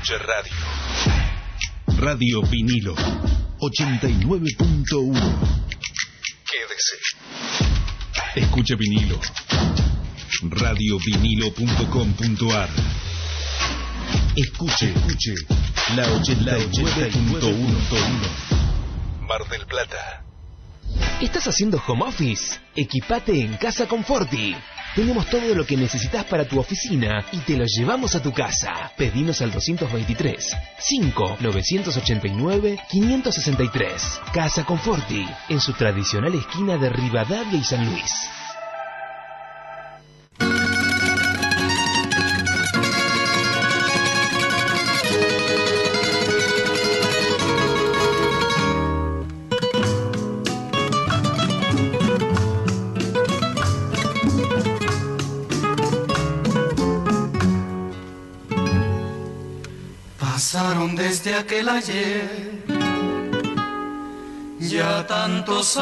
Escuche radio. Radio Vinilo 89.1. Quédese. Escuche vinilo. Radiovinilo.com.ar. Escuche la 89.1. Mar del Plata. ¿Estás haciendo home office? Equipate en Casa Conforti. Tenemos todo lo que necesitas para tu oficina y te lo llevamos a tu casa. Pedinos al 223 5 989 563. Casa Conforti, en su tradicional esquina de Rivadavia y San Luis. Pasaron desde aquel ayer ya tantos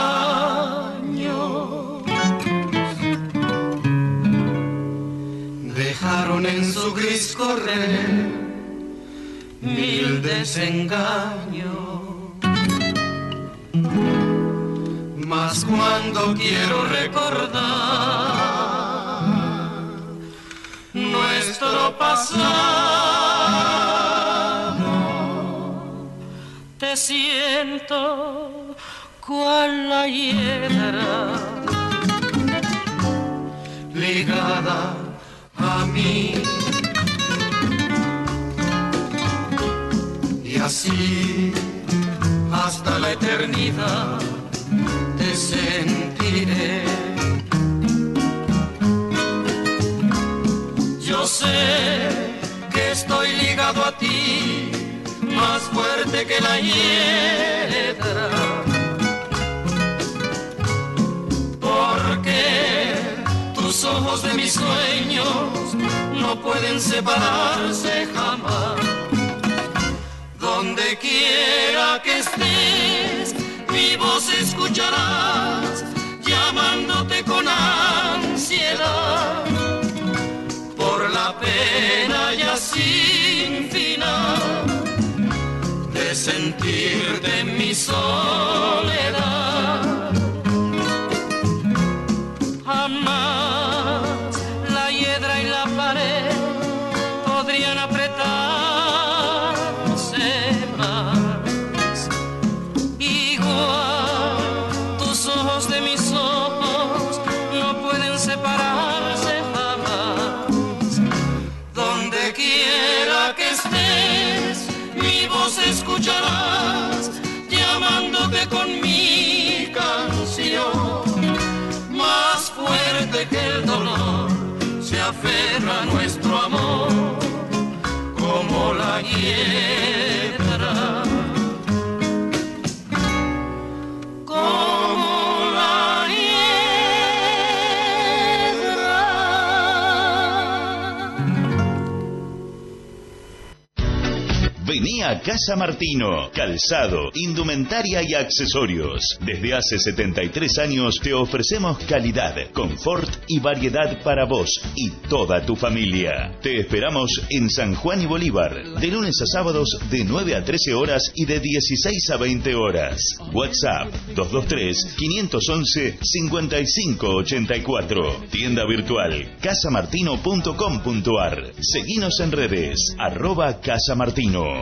años, dejaron en su gris correr mil desengaños, mas cuando quiero recordar nuestro pasado, te siento cual la hiedra ligada a mí, y así hasta la eternidad te sentiré. Yo sé que estoy ligado a ti, más fuerte que la hiedra, porque tus ojos de mis sueños no pueden separarse jamás. Donde quiera que estés, mi voz escucharás, llamándote con ansiedad, por la pena ya sin final de sentirte en mi soledad. Jamás la hiedra y la pared podrían apretarse más. Igual tus ojos de mis ojos no pueden separarse jamás. Donde quiera que estés, mi voz escucharás, llamándote con mi canción. Más fuerte que el dolor se aferra a nuestro amor, como la hiedra, como la Vení a Casa Martino, calzado, indumentaria y accesorios. Desde hace 73 años te ofrecemos calidad, confort y variedad para vos y toda tu familia. Te esperamos en San Juan y Bolívar, de lunes a sábados de 9 a 13 horas y de 16 a 20 horas. WhatsApp 223-511-5584. Tienda virtual casamartino.com.ar. Seguinos en redes, @casamartino.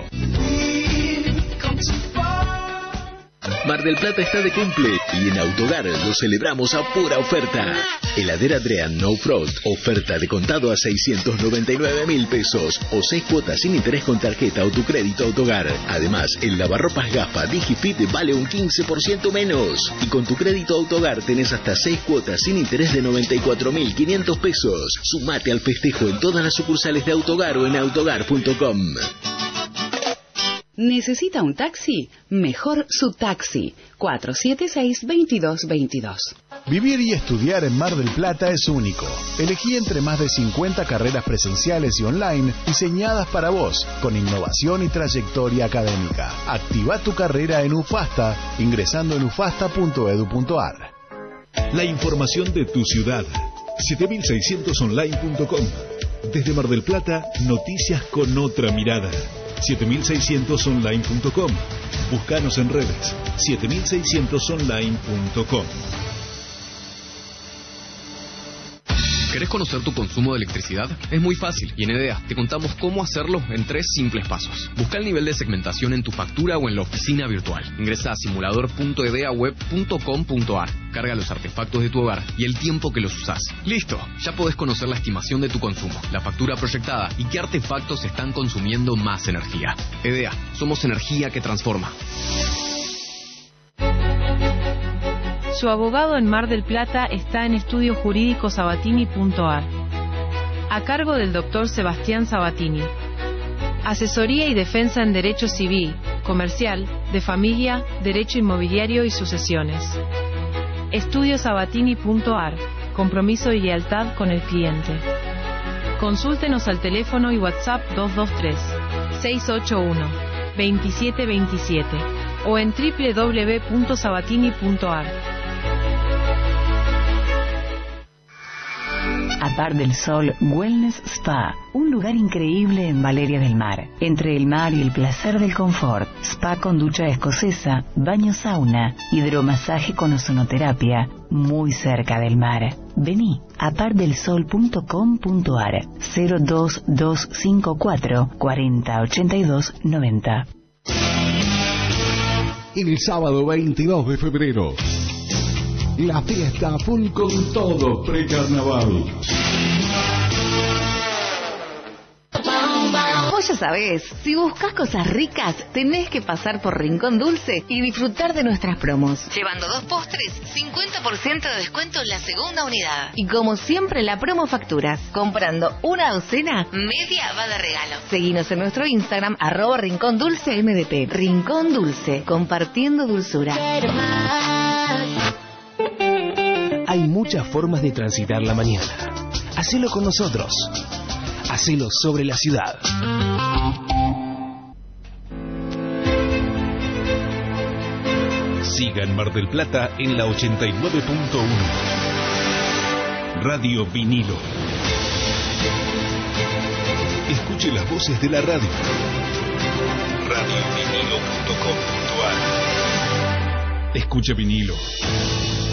Mar del Plata está de cumple y en Autogar lo celebramos a pura oferta. Heladera Adrian No Frost, oferta de contado a 699.000 pesos o 6 cuotas sin interés con tarjeta o tu crédito Autogar. Además, el lavarropas Gafa Digifit vale un 15% menos. Y con tu crédito Autogar tenés hasta 6 cuotas sin interés de 94.500 pesos. Sumate al festejo en todas las sucursales de Autogar o en autogar.com. ¿Necesita un taxi? Mejor Subtaxi, 476-2222. Vivir y estudiar en Mar del Plata es único. Elegí entre más de 50 carreras presenciales y online diseñadas para vos, con innovación y trayectoria académica. Activa tu carrera en UFASTA ingresando en ufasta.edu.ar. La información de tu ciudad. 7600online.com. Desde Mar del Plata, noticias con otra mirada. 7600online.com. Búscanos en redes 7600online.com. ¿Querés conocer tu consumo de electricidad? Es muy fácil y en EDEA te contamos cómo hacerlo en 3 simples pasos. Busca el nivel de segmentación en tu factura o en la oficina virtual. Ingresa a simulador.edeaweb.com.ar. Carga los artefactos de tu hogar y el tiempo que los usás. ¡Listo! Ya podés conocer la estimación de tu consumo, la factura proyectada y qué artefactos están consumiendo más energía. EDEA, somos energía que transforma. Su abogado en Mar del Plata está en estudiojurídicosabatini.ar. A cargo del Dr. Sebastián Sabatini. Asesoría y defensa en derecho civil, comercial, de familia, derecho inmobiliario y sucesiones. Estudiosabatini.ar. Compromiso y lealtad con el cliente. Consúltenos al teléfono y WhatsApp 223-681-2727 o en www.sabatini.ar. Apar del Sol Wellness Spa, un lugar increíble en Valeria del Mar. Entre el mar y el placer del confort, spa con ducha escocesa, baño sauna, hidromasaje con ozonoterapia, muy cerca del mar. Vení, apardelsol.com.ar 02254 4082 90. El sábado 22 de febrero, la fiesta full con todo precarnaval. Vos ya sabés, si buscas cosas ricas, tenés que pasar por Rincón Dulce y disfrutar de nuestras promos. Llevando 2 postres, 50% de descuento en la segunda unidad. Y como siempre, la promo facturas. Comprando una docena, media va de regalo. Seguinos en nuestro Instagram, @RincónDulceMDP. Rincón Dulce, compartiendo dulzura. Hay muchas formas de transitar la mañana. Hacelo con nosotros. Hacelo sobre la ciudad. Siga en Mar del Plata en la 89.1. Radio Vinilo. Escuche las voces de la radio. radiovinilo.com.ar. Escuche vinilo.